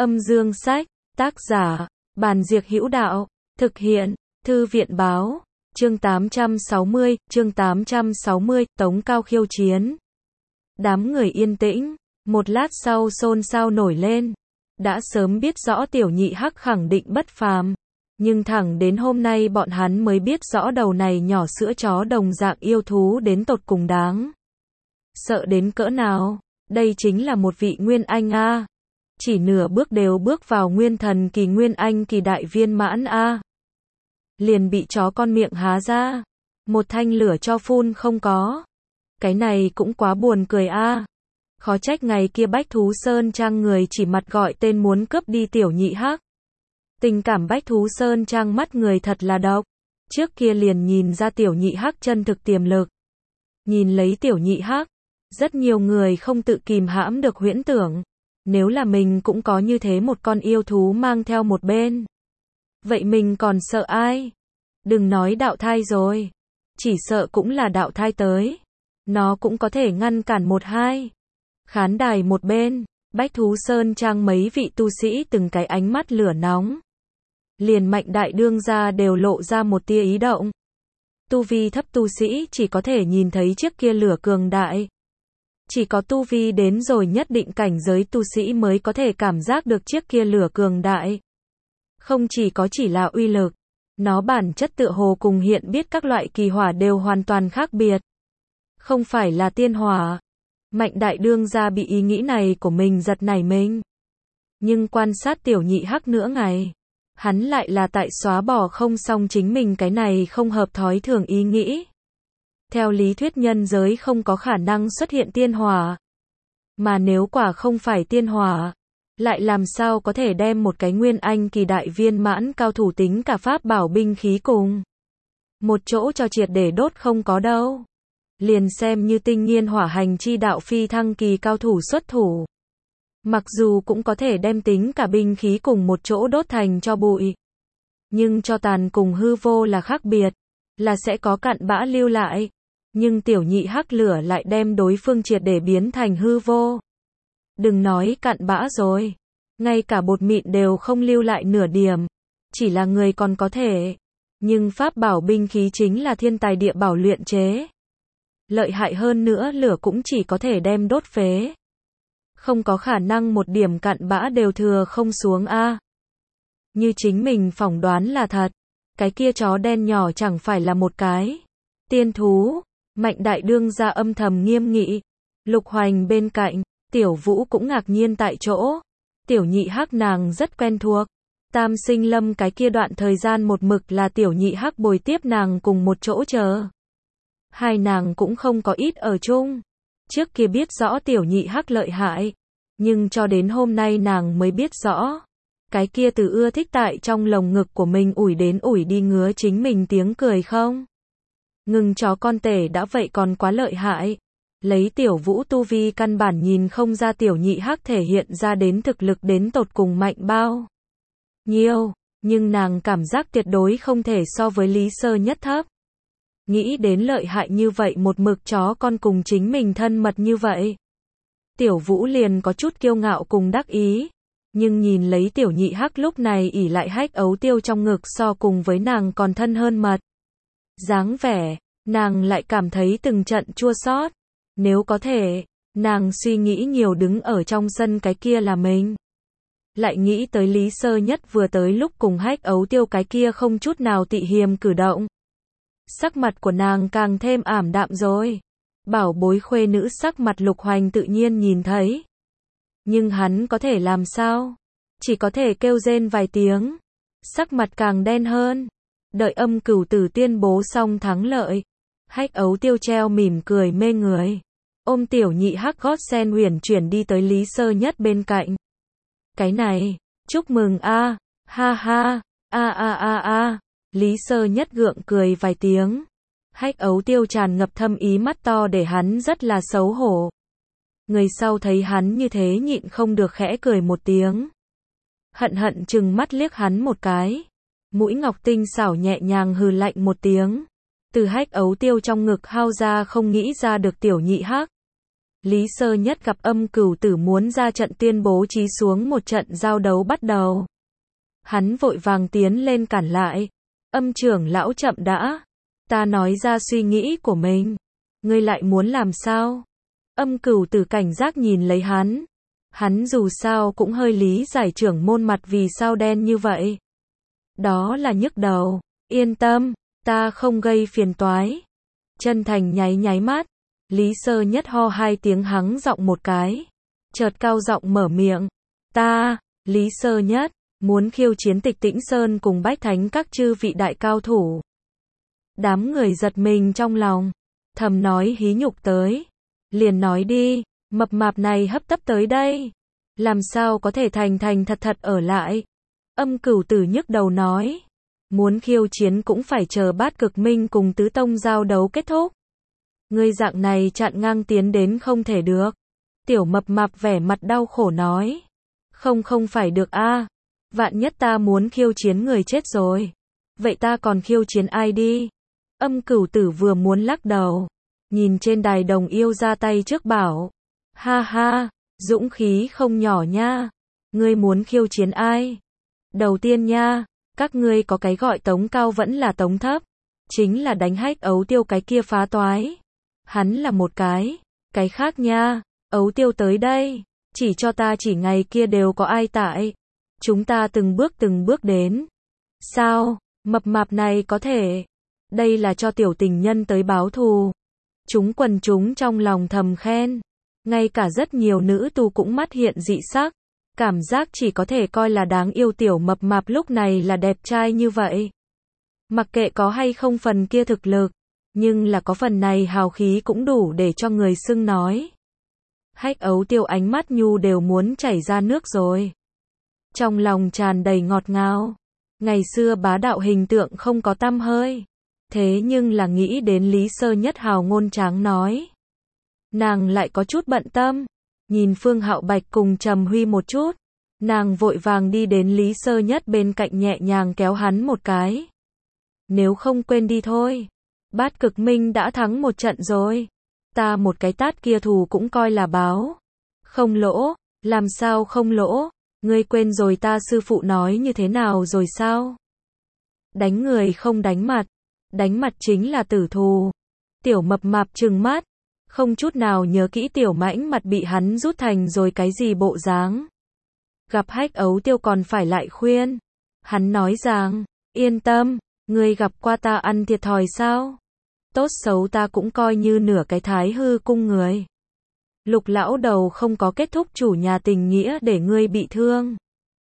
Âm dương sách, tác giả, Bàn Diệc Hữu Đạo, thực hiện, Thư viện báo, chương 860, Tống Cao khiêu chiến. Đám người yên tĩnh, một lát sau xôn xao nổi lên. Đã sớm biết rõ tiểu nhị hắc khẳng định bất phàm, nhưng thẳng đến hôm nay bọn hắn mới biết rõ đầu này nhỏ sữa chó đồng dạng yêu thú đến tột cùng đáng sợ đến cỡ nào. Đây chính là một vị nguyên anh a, chỉ nửa bước đều bước vào nguyên thần kỳ, nguyên anh kỳ đại viên mãn a. Liền bị chó con miệng há ra, một thanh lửa cho phun không có. Cái này cũng quá buồn cười a. Khó trách ngày kia Bách Thú Sơn Trang người chỉ mặt gọi tên muốn cướp đi tiểu nhị hắc. Tình cảm Bách Thú Sơn Trang mắt người thật là độc. Trước kia liền nhìn ra tiểu nhị hắc chân thực tiềm lực. Nhìn lấy tiểu nhị hắc, rất nhiều người không tự kìm hãm được huyễn tưởng. Nếu là mình cũng có như thế một con yêu thú mang theo một bên, vậy mình còn sợ ai? Đừng nói đạo thai rồi, chỉ sợ cũng là đạo thai tới, nó cũng có thể ngăn cản một hai. Khán đài một bên, Bách Thú Sơn Trang mấy vị tu sĩ từng cái ánh mắt lửa nóng. Liền Mạnh đại đương gia đều lộ ra một tia ý động. Tu vi thấp tu sĩ chỉ có thể nhìn thấy chiếc kia lửa cường đại. Chỉ có tu vi đến rồi nhất định cảnh giới tu sĩ mới có thể cảm giác được chiếc kia lửa cường đại. Không chỉ là uy lực, nó bản chất tựa hồ cùng hiện biết các loại kỳ hỏa đều hoàn toàn khác biệt. Không phải là tiên hỏa. Mạnh đại đương gia bị ý nghĩ này của mình giật nảy mình. Nhưng quan sát tiểu nhị hắc nữa ngày, hắn lại là tại xóa bỏ không xong chính mình cái này không hợp thói thường ý nghĩ. Theo lý thuyết nhân giới không có khả năng xuất hiện tiên hỏa. Mà nếu quả không phải tiên hỏa, lại làm sao có thể đem một cái nguyên anh kỳ đại viên mãn cao thủ tính cả pháp bảo binh khí cùng một chỗ cho triệt để đốt không có đâu. Liền xem như tinh nghiên hỏa hành chi đạo phi thăng kỳ cao thủ xuất thủ, mặc dù cũng có thể đem tính cả binh khí cùng một chỗ đốt thành cho bụi. Nhưng cho tàn cùng hư vô là khác biệt, là sẽ có cặn bã lưu lại. Nhưng tiểu nhị hắc lửa lại đem đối phương triệt để biến thành hư vô. Đừng nói cặn bã rồi, ngay cả bột mịn đều không lưu lại nửa điểm. Chỉ là người còn có thể, nhưng pháp bảo binh khí chính là thiên tài địa bảo luyện chế. Lợi hại hơn nữa lửa cũng chỉ có thể đem đốt phế. Không có khả năng một điểm cặn bã đều thừa không xuống a. Như chính mình phỏng đoán là thật, cái kia chó đen nhỏ chẳng phải là một cái tiên thú. Mạnh đại đương gia âm thầm nghiêm nghị. Lục Hoành bên cạnh, Tiểu Vũ cũng ngạc nhiên tại chỗ. Tiểu nhị hắc nàng rất quen thuộc. Tam Sinh Lâm cái kia đoạn thời gian một mực là tiểu nhị hắc bồi tiếp nàng cùng một chỗ chờ. Hai nàng cũng không có ít ở chung. Trước kia biết rõ tiểu nhị hắc lợi hại, nhưng cho đến hôm nay nàng mới biết rõ. Cái kia từ ưa thích tại trong lồng ngực của mình ủi đến ủi đi ngứa chính mình tiếng cười không. Ngừng chó con tể đã vậy còn quá lợi hại. Lấy Tiểu Vũ tu vi căn bản nhìn không ra tiểu nhị hắc thể hiện ra đến thực lực đến tột cùng mạnh bao nhiêu, nhưng nàng cảm giác tuyệt đối không thể so với Lý Sơ Nhất thấp. Nghĩ đến lợi hại như vậy một mực chó con cùng chính mình thân mật như vậy, Tiểu Vũ liền có chút kiêu ngạo cùng đắc ý. Nhưng nhìn lấy tiểu nhị hắc lúc này ỉ lại hách ấu tiêu trong ngực so cùng với nàng còn thân hơn mật dáng vẻ, nàng lại cảm thấy từng trận chua xót. Nếu có thể, nàng suy nghĩ nhiều đứng ở trong sân cái kia là mình. Lại nghĩ tới Lý Sơ Nhất vừa tới lúc cùng hách ấu tiêu cái kia không chút nào tị hiềm cử động. Sắc mặt của nàng càng thêm ảm đạm rồi. Bảo bối khuê nữ sắc mặt Lục Hoành tự nhiên nhìn thấy. Nhưng hắn có thể làm sao? Chỉ có thể kêu rên vài tiếng. Sắc mặt càng đen hơn. Đợi Âm Cửu Tử tuyên bố xong thắng lợi, hách ấu tiêu treo mỉm cười mê người, ôm tiểu nhị hắc gót sen huyền chuyển đi tới Lý Sơ Nhất bên cạnh. Cái này, chúc mừng a, ha ha, a. Lý Sơ Nhất gượng cười vài tiếng. Hách ấu tiêu tràn ngập thâm ý mắt to để hắn rất là xấu hổ. Người sau thấy hắn như thế nhịn không được khẽ cười một tiếng. Hận chừng mắt liếc hắn một cái. Mũi ngọc tinh xảo nhẹ nhàng hừ lạnh một tiếng. Từ hách ấu tiêu trong ngực hao ra không nghĩ ra được tiểu nhị hắc. Lý Sơ Nhất gặp Âm Cửu Tử muốn ra trận tuyên bố chí xuống một trận giao đấu bắt đầu. Hắn vội vàng tiến lên cản lại. Âm trưởng lão chậm đã. Ta nói ra suy nghĩ của mình. Ngươi lại muốn làm sao? Âm Cửu Tử cảnh giác nhìn lấy hắn. Hắn dù sao cũng hơi lý giải trưởng môn mặt vì sao đen như vậy. Đó là nhức đầu. Yên tâm, ta không gây phiền toái. Chân thành nháy nháy mắt. Lý Sơ Nhất ho hai tiếng hắng giọng một cái. Chợt cao giọng mở miệng. Ta, Lý Sơ Nhất, muốn khiêu chiến Tịch Tĩnh Sơn cùng Bách Thánh các chư vị đại cao thủ. Đám người giật mình trong lòng. Thầm nói hí nhục tới. Liền nói đi, mập mạp này hấp tấp tới đây. Làm sao có thể thành thành thật thật ở lại. Âm Cửu Tử nhức đầu nói. Muốn khiêu chiến cũng phải chờ Bát Cực Minh cùng Tứ Tông giao đấu kết thúc. Ngươi dạng này chặn ngang tiến đến không thể được. Tiểu mập mạp vẻ mặt đau khổ nói. Không phải được a. Vạn nhất ta muốn khiêu chiến người chết rồi. Vậy ta còn khiêu chiến ai đi? Âm Cửu Tử vừa muốn lắc đầu. Nhìn trên đài đồng yêu ra tay trước bảo. Ha ha, dũng khí không nhỏ nha. Ngươi muốn khiêu chiến ai? Đầu tiên nha, các ngươi có cái gọi tống cao vẫn là tống thấp. Chính là đánh Hách Ấu Tiêu cái kia phá toái. Hắn là một cái khác nha. Ấu Tiêu tới đây, chỉ cho ta chỉ ngày kia đều có ai tại. Chúng ta từng bước đến. Sao, mập mạp này có thể. Đây là cho tiểu tình nhân tới báo thù. Chúng quần chúng trong lòng thầm khen. Ngay cả rất nhiều nữ tu cũng mắt hiện dị sắc. Cảm giác chỉ có thể coi là đáng yêu tiểu mập mạp lúc này là đẹp trai như vậy. Mặc kệ có hay không phần kia thực lực. Nhưng là có phần này hào khí cũng đủ để cho người xưng nói. Hách Ấu Tiêu ánh mắt nhu đều muốn chảy ra nước rồi. Trong lòng tràn đầy ngọt ngào. Ngày xưa bá đạo hình tượng không có tăm hơi. Thế nhưng là nghĩ đến Lý Sơ Nhất hào ngôn tráng nói. Nàng lại có chút bận tâm. Nhìn Phương Hạo Bạch cùng Trầm Huy một chút. Nàng vội vàng đi đến Lý Sơ Nhất bên cạnh nhẹ nhàng kéo hắn một cái. Nếu không quên đi thôi. Bát Cực Minh đã thắng một trận rồi. Ta một cái tát kia thù cũng coi là báo. Không lỗ, làm sao không lỗ? Ngươi quên rồi ta sư phụ nói như thế nào rồi sao? Đánh người không đánh mặt. Đánh mặt chính là tử thù. Tiểu mập mạp trừng mắt. Không chút nào nhớ kỹ tiểu mãnh mặt bị hắn rút thành rồi cái gì bộ dáng. Gặp Hách Ấu Tiêu còn phải lại khuyên. Hắn nói rằng, yên tâm, ngươi gặp qua ta ăn thiệt thòi sao? Tốt xấu ta cũng coi như nửa cái Thái Hư cung người. Lục lão đầu không có kết thúc chủ nhà tình nghĩa để ngươi bị thương.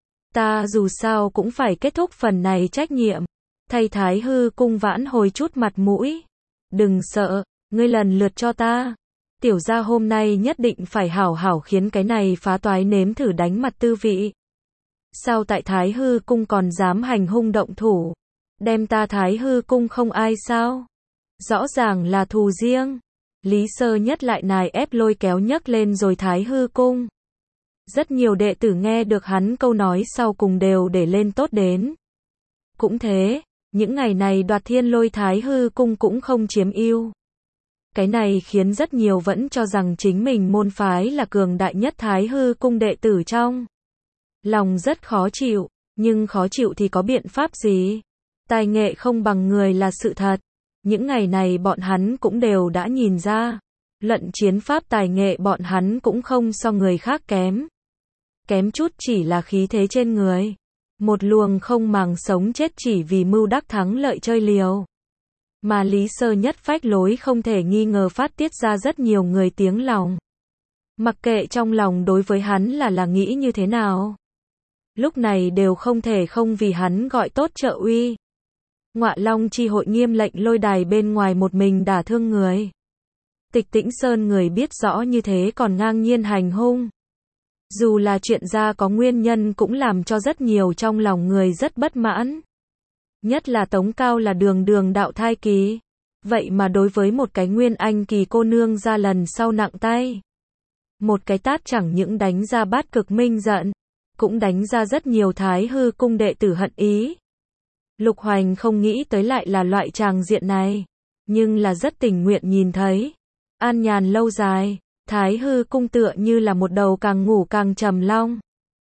Ta dù sao cũng phải kết thúc phần này trách nhiệm. Thay Thái Hư cung vãn hồi chút mặt mũi. Đừng sợ, ngươi lần lượt cho ta. Tiểu gia hôm nay nhất định phải hảo hảo khiến cái này phá toái nếm thử đánh mặt tư vị. Sao tại Thái Hư cung còn dám hành hung động thủ? Đem ta Thái Hư cung không ai sao? Rõ ràng là thù riêng. Lý Sơ Nhất lại nài ép lôi kéo nhấc lên rồi Thái Hư cung. Rất nhiều đệ tử nghe được hắn câu nói sau cùng đều để lên tốt đến. Cũng thế, những ngày này Đoạt Thiên Lôi Thái Hư cung cũng không chiếm ưu. Cái này khiến rất nhiều vẫn cho rằng chính mình môn phái là cường đại nhất Thái Hư cung đệ tử trong. Lòng rất khó chịu, nhưng khó chịu thì có biện pháp gì? Tài nghệ không bằng người là sự thật. Những ngày này bọn hắn cũng đều đã nhìn ra. Luận chiến pháp tài nghệ bọn hắn cũng không so người khác kém. Kém chút chỉ là khí thế trên người. Một luồng không màng sống chết chỉ vì mưu đắc thắng lợi chơi liều. Mà Lý Sơ Nhất phách lối không thể nghi ngờ phát tiết ra rất nhiều người tiếng lòng. Mặc kệ trong lòng đối với hắn là nghĩ như thế nào. Lúc này đều không thể không vì hắn gọi tốt trợ uy. Ngọa Long chi hội nghiêm lệnh lôi đài bên ngoài một mình đả thương người. Tịch Tĩnh Sơn người biết rõ như thế còn ngang nhiên hành hung. Dù là chuyện ra có nguyên nhân cũng làm cho rất nhiều trong lòng người rất bất mãn. Nhất là Tống Cao là đường đạo thai kỳ. Vậy mà đối với một cái nguyên anh kỳ cô nương ra lần sau nặng tay. Một cái tát chẳng những đánh ra Bát Cực Minh giận. Cũng đánh ra rất nhiều Thái Hư cung đệ tử hận ý. Lục Hoành không nghĩ tới lại là loại tràng diện này. Nhưng là rất tình nguyện nhìn thấy. An nhàn lâu dài. Thái Hư cung tựa như là một đầu càng ngủ càng trầm long.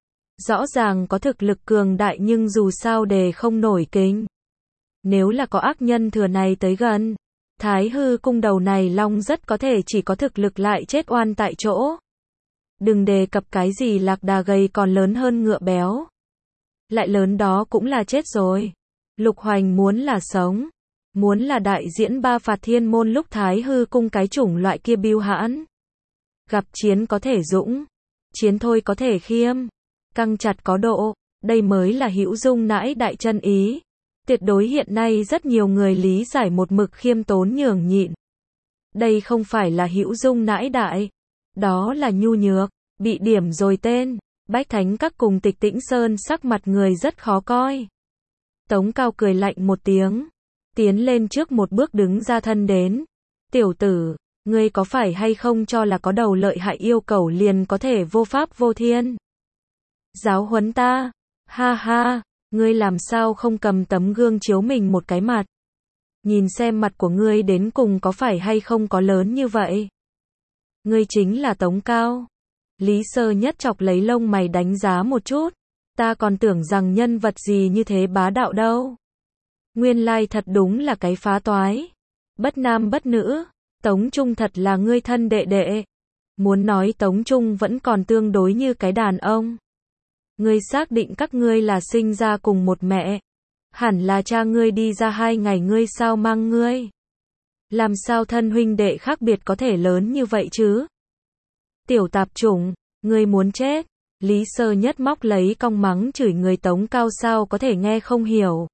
Rõ ràng có thực lực cường đại nhưng dù sao đề không nổi kính. Nếu là có ác nhân thừa này tới gần, Thái Hư cung đầu này long rất có thể chỉ có thực lực lại chết oan tại chỗ. Đừng đề cập cái gì lạc đà gầy còn lớn hơn ngựa béo. Lại lớn đó cũng là chết rồi. Lục Hoành muốn là sống. Muốn là đại diễn ba phạt thiên môn lúc Thái Hư cung cái chủng loại kia bưu hãn. Gặp chiến có thể dũng. Chiến thôi có thể khiêm. Căng chặt có độ. Đây mới là hữu dung nãi đại chân ý. Tuyệt đối hiện nay rất nhiều người lý giải một mực khiêm tốn nhường nhịn. Đây không phải là hữu dung nãi đại. Đó là nhu nhược. Bị điểm rồi tên. Bách Thánh Các cùng Tịch Tĩnh Sơn sắc mặt người rất khó coi. Tống Cao cười lạnh một tiếng. Tiến lên trước một bước đứng ra thân đến. Tiểu tử, ngươi có phải hay không cho là có đầu lợi hại yêu cầu liền có thể vô pháp vô thiên? Giáo huấn ta. Ha ha, ngươi làm sao không cầm tấm gương chiếu mình một cái mặt? Nhìn xem mặt của ngươi đến cùng có phải hay không có lớn như vậy? Ngươi chính là Tống Cao. Lý Sơ Nhất chọc lấy lông mày đánh giá một chút. Ta còn tưởng rằng nhân vật gì như thế bá đạo đâu. Nguyên lai thật đúng là cái phá toái. Bất nam bất nữ. Tống Trung thật là ngươi thân đệ đệ. Muốn nói Tống Trung vẫn còn tương đối như cái đàn ông. Ngươi xác định các ngươi là sinh ra cùng một mẹ. Hẳn là cha ngươi đi ra 2 ngày ngươi sao mang ngươi. Làm sao thân huynh đệ khác biệt có thể lớn như vậy chứ? Tiểu tạp chủng, ngươi muốn chết. Lý Sơ Nhất móc lấy cong mắng chửi người Tống Cao sao có thể nghe không hiểu.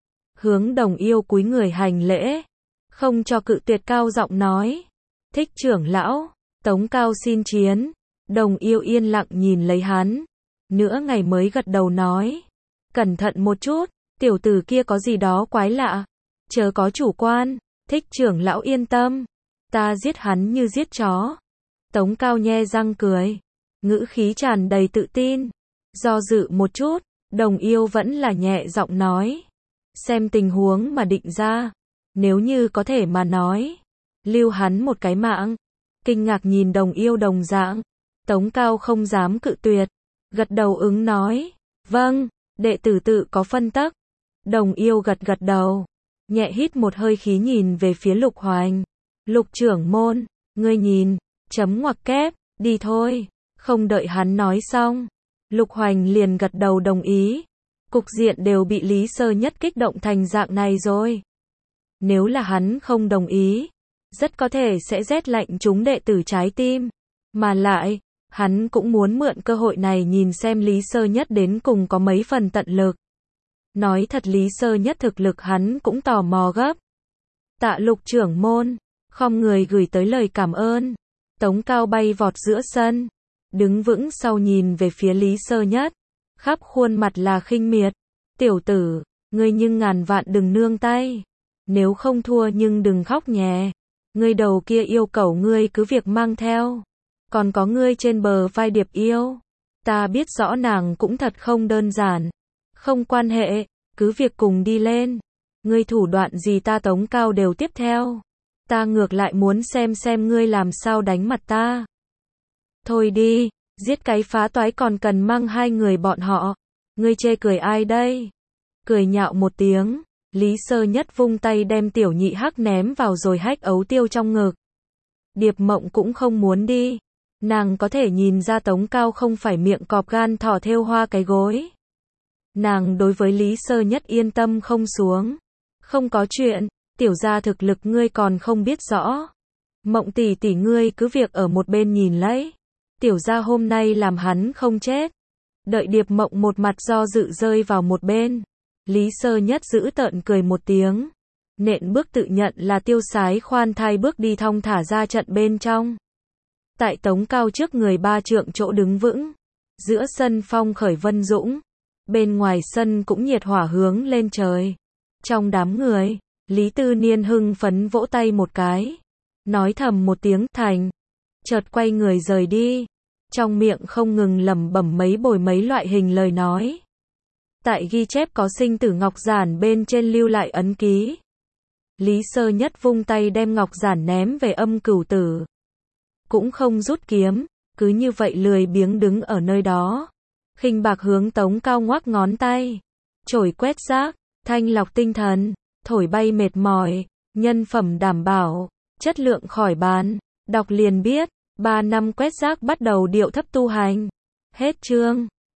Hướng Đồng Yêu cúi người hành lễ. Không cho cự tuyệt cao giọng nói. Thích trưởng lão, Tống Cao xin chiến. Đồng Yêu yên lặng nhìn lấy hắn. Nửa ngày mới gật đầu nói. Cẩn thận một chút, tiểu tử kia có gì đó quái lạ. Chớ có chủ quan, Thích trưởng lão yên tâm. Ta giết hắn như giết chó. Tống Cao nhe răng cười. Ngữ khí tràn đầy tự tin. Do dự một chút, Đồng Yêu vẫn là nhẹ giọng nói. Xem tình huống mà định ra. Nếu như có thể mà nói. Lưu hắn một cái mạng. Kinh ngạc nhìn Đồng Yêu đồng dạng. Tống Cao không dám cự tuyệt. Gật đầu ứng nói. Vâng, đệ tử tự có phân tắc. Đồng Yêu gật gật đầu. Nhẹ hít một hơi khí nhìn về phía Lục Hoành. Lục trưởng môn, ngươi nhìn. Chấm ngoặc kép, đi thôi. Không đợi hắn nói xong. Lục Hoành liền gật đầu đồng ý. Cục diện đều bị Lý Sơ Nhất kích động thành dạng này rồi. Nếu là hắn không đồng ý, rất có thể sẽ rét lạnh chúng đệ tử trái tim. Mà lại, hắn cũng muốn mượn cơ hội này nhìn xem Lý Sơ Nhất đến cùng có mấy phần tận lực. Nói thật Lý Sơ Nhất thực lực hắn cũng tò mò gấp. Tạ Lục trưởng môn, khom người gửi tới lời cảm ơn. Tống Cao bay vọt giữa sân. Đứng vững sau nhìn về phía Lý Sơ Nhất. Khắp khuôn mặt là khinh miệt. Tiểu tử, ngươi nhưng ngàn vạn đừng nương tay. Nếu không thua nhưng đừng khóc nhè. Ngươi đầu kia yêu cầu ngươi cứ việc mang theo. Còn có ngươi trên bờ vai Điệp Yêu. Ta biết rõ nàng cũng thật không đơn giản. Không quan hệ, cứ việc cùng đi lên. Ngươi thủ đoạn gì ta Tống Cao đều tiếp theo. Ta ngược lại muốn xem ngươi làm sao đánh mặt ta. Thôi đi, giết cái phá toái còn cần mang 2 người bọn họ. Ngươi chê cười ai đây? Cười nhạo một tiếng, Lý Sơ Nhất vung tay đem Tiểu Nhị Hắc ném vào rồi hách ấu tiêu trong ngực. Điệp Mộng cũng không muốn đi. Nàng có thể nhìn ra Tống Cao không phải miệng cọp gan thỏ thêu hoa cái gối. Nàng đối với Lý Sơ Nhất yên tâm không xuống. Không có chuyện, tiểu gia thực lực ngươi còn không biết rõ. Mộng tỷ tỷ ngươi cứ việc ở một bên nhìn lấy. Tiểu gia hôm nay làm hắn không chết. Đợi Điệp Mộng một mặt do dự rơi vào một bên. Lý Sơ Nhất giữ tợn cười một tiếng. Nện bước tự nhận là tiêu sái khoan thai bước đi thong thả ra trận bên trong. Tại Tống Cao trước người 3 trượng chỗ đứng vững. Giữa sân phong khởi vân dũng. Bên ngoài sân cũng nhiệt hỏa hướng lên trời. Trong đám người, Lý Tư Niên hưng phấn vỗ tay một cái. Nói thầm một tiếng thành. Chợt quay người rời đi. Trong miệng không ngừng lẩm bẩm mấy loại hình lời nói. Tại ghi chép có sinh tử ngọc giản bên trên lưu lại ấn ký. Lý Sơ Nhất vung tay đem ngọc giản ném về Âm Cửu Tử. cũng không rút kiếm, cứ như vậy lười biếng đứng ở nơi đó. Khinh Bạc hướng Tống Cao ngoắc ngón tay. Chổi quét rác, thanh lọc tinh thần, thổi bay mệt mỏi, nhân phẩm đảm bảo, chất lượng khỏi bàn. Đọc liền biết, 3 năm quét rác bắt đầu điệu thấp tu hành. Hết chương.